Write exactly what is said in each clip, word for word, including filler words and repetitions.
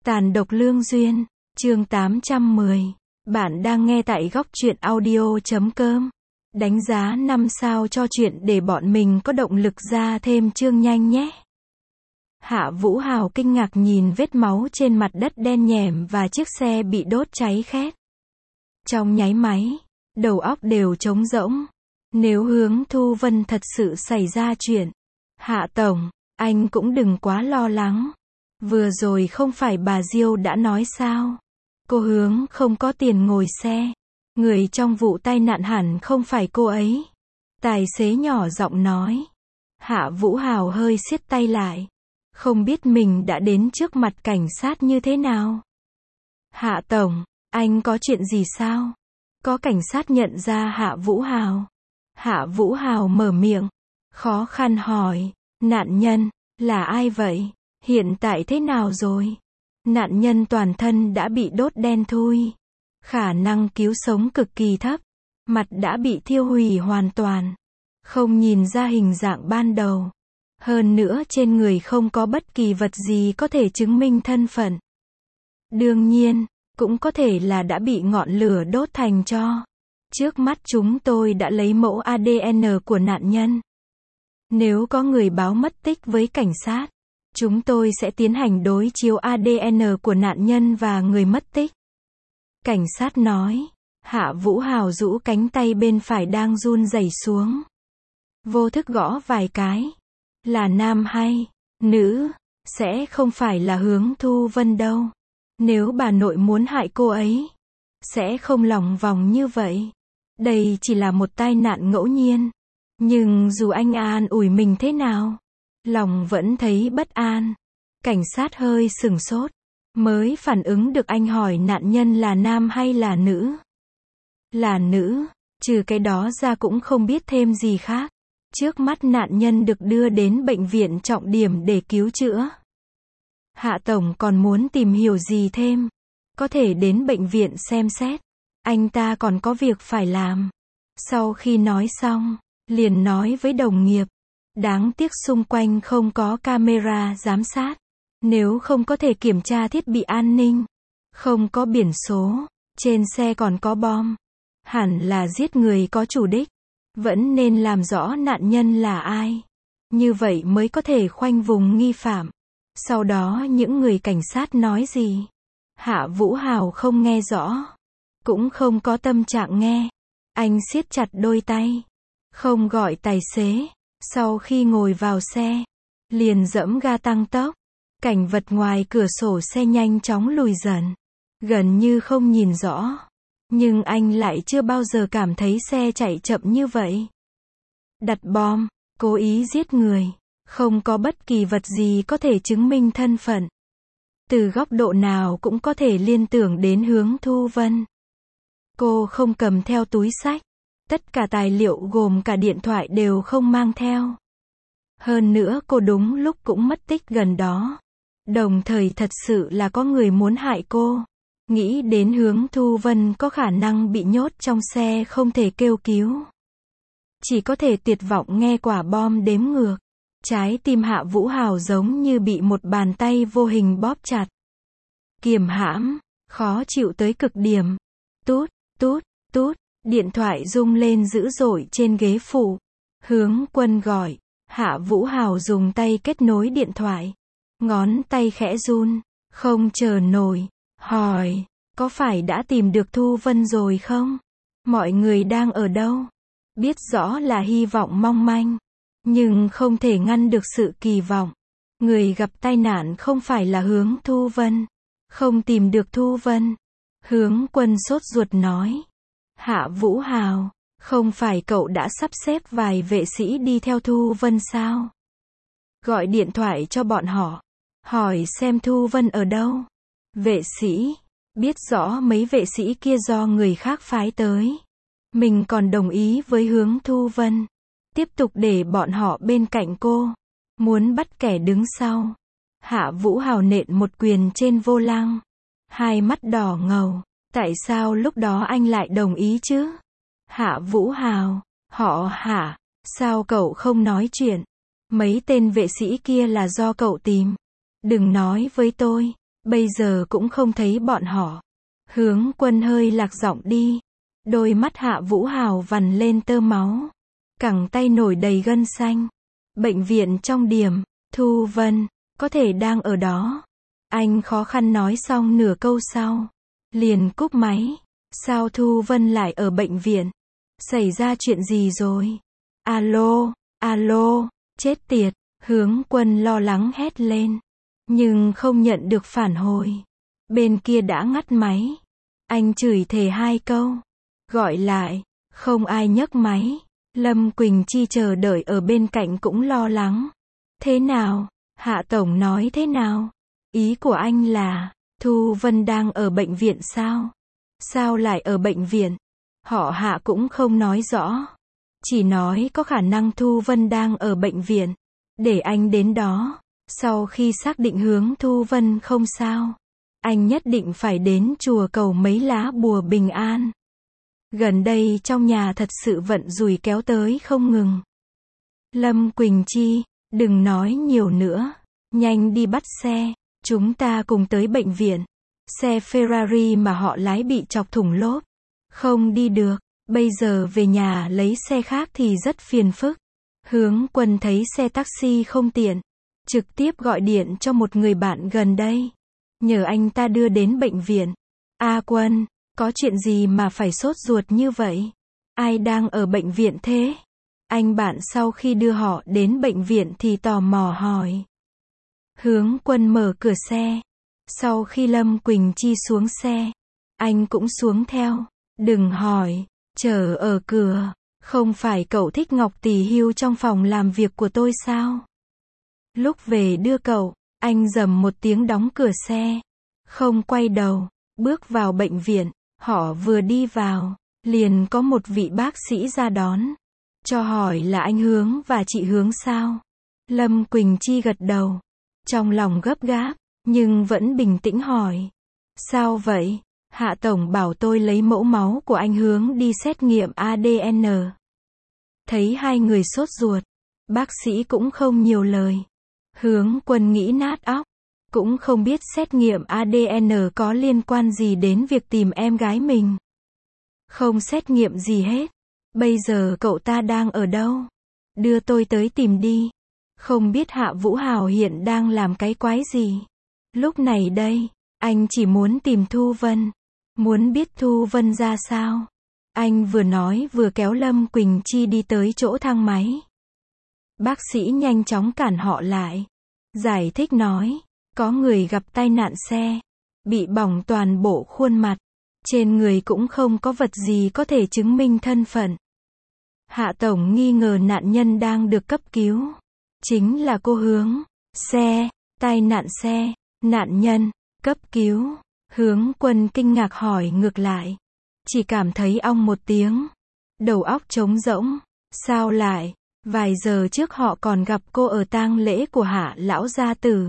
Tàn độc lương duyên, chương tám trăm mười. Bạn đang nghe tại góc truyện audio chấm com. Đánh giá năm sao cho chuyện để bọn mình có động lực ra thêm chương nhanh nhé. Hạ Vũ Hào kinh ngạc nhìn vết máu trên mặt đất đen nhẻm và chiếc xe bị đốt cháy khét. Trong nháy máy, đầu óc đều trống rỗng. Nếu Hướng Thu Vân thật sự xảy ra chuyện, Hạ Tổng, anh cũng đừng quá lo lắng. Vừa rồi không phải bà Diêu đã nói sao? Cô Hướng không có tiền ngồi xe. Người trong vụ tai nạn hẳn không phải cô ấy. Tài xế nhỏ giọng nói. Hạ Vũ Hào hơi siết tay lại. Không biết mình đã đến trước mặt cảnh sát như thế nào. Hạ Tổng, anh có chuyện gì sao? Có cảnh sát nhận ra Hạ Vũ Hào. Hạ Vũ Hào mở miệng. Khó khăn hỏi. Nạn nhân, là ai vậy? Hiện tại thế nào rồi? Nạn nhân toàn thân đã bị đốt đen thui. Khả năng cứu sống cực kỳ thấp. Mặt đã bị thiêu hủy hoàn toàn. Không nhìn ra hình dạng ban đầu. Hơn nữa trên người không có bất kỳ vật gì có thể chứng minh thân phận. Đương nhiên, cũng có thể là đã bị ngọn lửa đốt thành tro. Trước mắt chúng tôi đã lấy mẫu a đê en của nạn nhân. Nếu có người báo mất tích với cảnh sát, chúng tôi sẽ tiến hành đối chiếu a đê en của nạn nhân và người mất tích. Cảnh sát nói. Hạ Vũ Hào rũ cánh tay bên phải đang run rẩy xuống. Vô thức gõ vài cái. Là nam hay nữ? Sẽ không phải là Hướng Thu Vân đâu. Nếu bà nội muốn hại cô ấy, sẽ không lòng vòng như vậy. Đây chỉ là một tai nạn ngẫu nhiên. Nhưng dù anh an ủi mình thế nào, lòng vẫn thấy bất an. Cảnh sát hơi sửng sốt, mới phản ứng được anh hỏi nạn nhân là nam hay là nữ. Là nữ, trừ cái đó ra cũng không biết thêm gì khác. Trước mắt nạn nhân được đưa đến bệnh viện trọng điểm để cứu chữa. Hạ Tổng còn muốn tìm hiểu gì thêm? Có thể đến bệnh viện xem xét. Anh ta còn có việc phải làm. Sau khi nói xong, liền nói với đồng nghiệp. Đáng tiếc xung quanh không có camera giám sát. Nếu không có thể kiểm tra thiết bị an ninh. Không có biển số. Trên xe còn có bom. Hẳn là giết người có chủ đích. Vẫn nên làm rõ nạn nhân là ai. Như vậy mới có thể khoanh vùng nghi phạm. Sau đó những người cảnh sát nói gì? Hạ Vũ Hào không nghe rõ. Cũng không có tâm trạng nghe. Anh siết chặt đôi tay. Không gọi tài xế. Sau khi ngồi vào xe, liền dẫm ga tăng tốc. Cảnh vật ngoài cửa sổ xe nhanh chóng lùi dần. Gần như không nhìn rõ. Nhưng anh lại chưa bao giờ cảm thấy xe chạy chậm như vậy. Đặt bom, cố ý giết người. Không có bất kỳ vật gì có thể chứng minh thân phận. Từ góc độ nào cũng có thể liên tưởng đến Hướng Thu Vân. Cô không cầm theo túi xách. Tất cả tài liệu gồm cả điện thoại đều không mang theo. Hơn nữa cô đúng lúc cũng mất tích gần đó. Đồng thời thật sự là có người muốn hại cô. Nghĩ đến Hướng Thu Vân có khả năng bị nhốt trong xe không thể kêu cứu. Chỉ có thể tuyệt vọng nghe quả bom đếm ngược. Trái tim Hạ Vũ Hào giống như bị một bàn tay vô hình bóp chặt. Kiềm hãm, khó chịu tới cực điểm. Tút, tút, tút, điện thoại rung lên dữ dội trên ghế phụ. Hướng Quân gọi. Hạ Vũ Hào dùng tay kết nối điện thoại. Ngón tay khẽ run, không chờ nổi. Hỏi, có phải đã tìm được Thu Vân rồi không? Mọi người đang ở đâu? Biết rõ là hy vọng mong manh. Nhưng không thể ngăn được sự kỳ vọng. Người gặp tai nạn không phải là Hướng Thu Vân. Không tìm được Thu Vân. Hướng Quân sốt ruột nói. Hạ Vũ Hào, không phải cậu đã sắp xếp vài vệ sĩ đi theo Thu Vân sao? Gọi điện thoại cho bọn họ. Hỏi xem Thu Vân ở đâu. Vệ sĩ, biết rõ mấy vệ sĩ kia do người khác phái tới. Mình còn đồng ý với Hướng Thu Vân. Tiếp tục để bọn họ bên cạnh cô. Muốn bắt kẻ đứng sau. Hạ Vũ Hào nện một quyền trên vô lăng. Hai mắt đỏ ngầu. Tại sao lúc đó anh lại đồng ý chứ? Hạ Vũ Hào, họ Hạ, sao cậu không nói chuyện? Mấy tên vệ sĩ kia là do cậu tìm. Đừng nói với tôi. bây giờ cũng không thấy bọn họ. Hướng Quân hơi lạc giọng đi. Đôi mắt Hạ Vũ Hào vằn lên tơ máu. Cẳng tay nổi đầy gân xanh. Bệnh viện trong điểm, Thu Vân, có thể đang ở đó. Anh khó khăn nói xong nửa câu sau. Liền cúp máy. Sao Thu Vân lại ở bệnh viện? Xảy ra chuyện gì rồi? Alo, alo, chết tiệt, Hướng Quân lo lắng hét lên. Nhưng không nhận được phản hồi. Bên kia đã ngắt máy. Anh chửi thề hai câu. Gọi lại, không ai nhấc máy. Lâm Quỳnh Chi chờ đợi ở bên cạnh cũng lo lắng. Thế nào? Hạ Tổng nói thế nào? Ý của anh là, Thu Vân đang ở bệnh viện sao? Sao lại ở bệnh viện? Họ Hạ cũng không nói rõ. Chỉ nói có khả năng Thu Vân đang ở bệnh viện. Để anh đến đó. Sau khi xác định hướng Thu Vân không sao, anh nhất định phải đến chùa cầu mấy lá bùa bình an. Gần đây trong nhà thật sự vận rủi kéo tới không ngừng. Lâm Quỳnh Chi, đừng nói nhiều nữa. Nhanh đi bắt xe. Chúng ta cùng tới bệnh viện. Xe Ferrari mà họ lái bị chọc thủng lốp. Không đi được. Bây giờ về nhà lấy xe khác thì rất phiền phức. Hướng Quân thấy xe taxi không tiện. Trực tiếp gọi điện cho một người bạn gần đây. Nhờ anh ta đưa đến bệnh viện. A Quân, có chuyện gì mà phải sốt ruột như vậy? Ai đang ở bệnh viện thế? Anh bạn sau khi đưa họ đến bệnh viện thì tò mò hỏi. Hướng Quân mở cửa xe. Sau khi Lâm Quỳnh Chi xuống xe, anh cũng xuống theo. Đừng hỏi, chờ ở cửa. Không phải cậu thích Ngọc Tỷ hưu trong phòng làm việc của tôi sao? Lúc về đưa cậu, anh rầm một tiếng đóng cửa xe. Không quay đầu, bước vào bệnh viện. Họ vừa đi vào, liền có một vị bác sĩ ra đón. Cho hỏi là anh Hướng và chị Hướng sao? Lâm Quỳnh Chi gật đầu. Trong lòng gấp gáp, nhưng vẫn bình tĩnh hỏi. Sao vậy? Hạ Tổng bảo tôi lấy mẫu máu của anh Hướng đi xét nghiệm a đê en. Thấy hai người sốt ruột, bác sĩ cũng không nhiều lời. Hướng Quân nghĩ nát óc, cũng không biết xét nghiệm a đê en có liên quan gì đến việc tìm em gái mình. Không xét nghiệm gì hết. Bây giờ cậu ta đang ở đâu? Đưa tôi tới tìm đi. Không biết Hạ Vũ Hào hiện đang làm cái quái gì. Lúc này đây, anh chỉ muốn tìm Thu Vân. Muốn biết Thu Vân ra sao. Anh vừa nói vừa kéo Lâm Quỳnh Chi đi tới chỗ thang máy. Bác sĩ nhanh chóng cản họ lại. Giải thích nói, có người gặp tai nạn xe, bị bỏng toàn bộ khuôn mặt. Trên người cũng không có vật gì có thể chứng minh thân phận. Hạ Tổng nghi ngờ nạn nhân đang được cấp cứu. Chính là cô Hướng. Xe, tai nạn xe, nạn nhân, cấp cứu. Hướng Quân kinh ngạc hỏi ngược lại. Chỉ cảm thấy ong một tiếng. Đầu óc trống rỗng. Sao lại? Vài giờ trước họ còn gặp cô ở tang lễ của Hạ lão gia tử.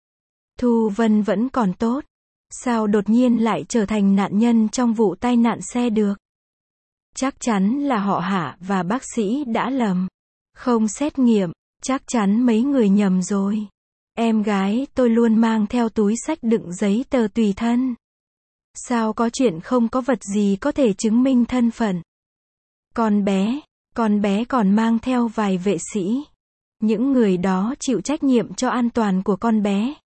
Thu Vân vẫn còn tốt. Sao đột nhiên lại trở thành nạn nhân trong vụ tai nạn xe được? Chắc chắn là họ Hạ và bác sĩ đã lầm. Không xét nghiệm, chắc chắn mấy người nhầm rồi. Em gái tôi luôn mang theo túi xách đựng giấy tờ tùy thân. Sao có chuyện không có vật gì có thể chứng minh thân phận? Con bé, con bé còn mang theo vài vệ sĩ. Những người đó chịu trách nhiệm cho an toàn của con bé.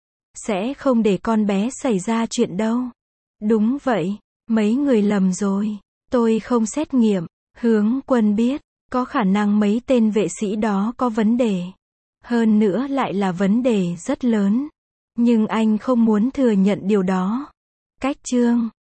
Sẽ không để con bé xảy ra chuyện đâu. Đúng vậy, mấy người lầm rồi. Tôi không xét nghiệm. Hướng Quân biết, có khả năng mấy tên vệ sĩ đó có vấn đề. Hơn nữa lại là vấn đề rất lớn. Nhưng anh không muốn thừa nhận điều đó. Cách chương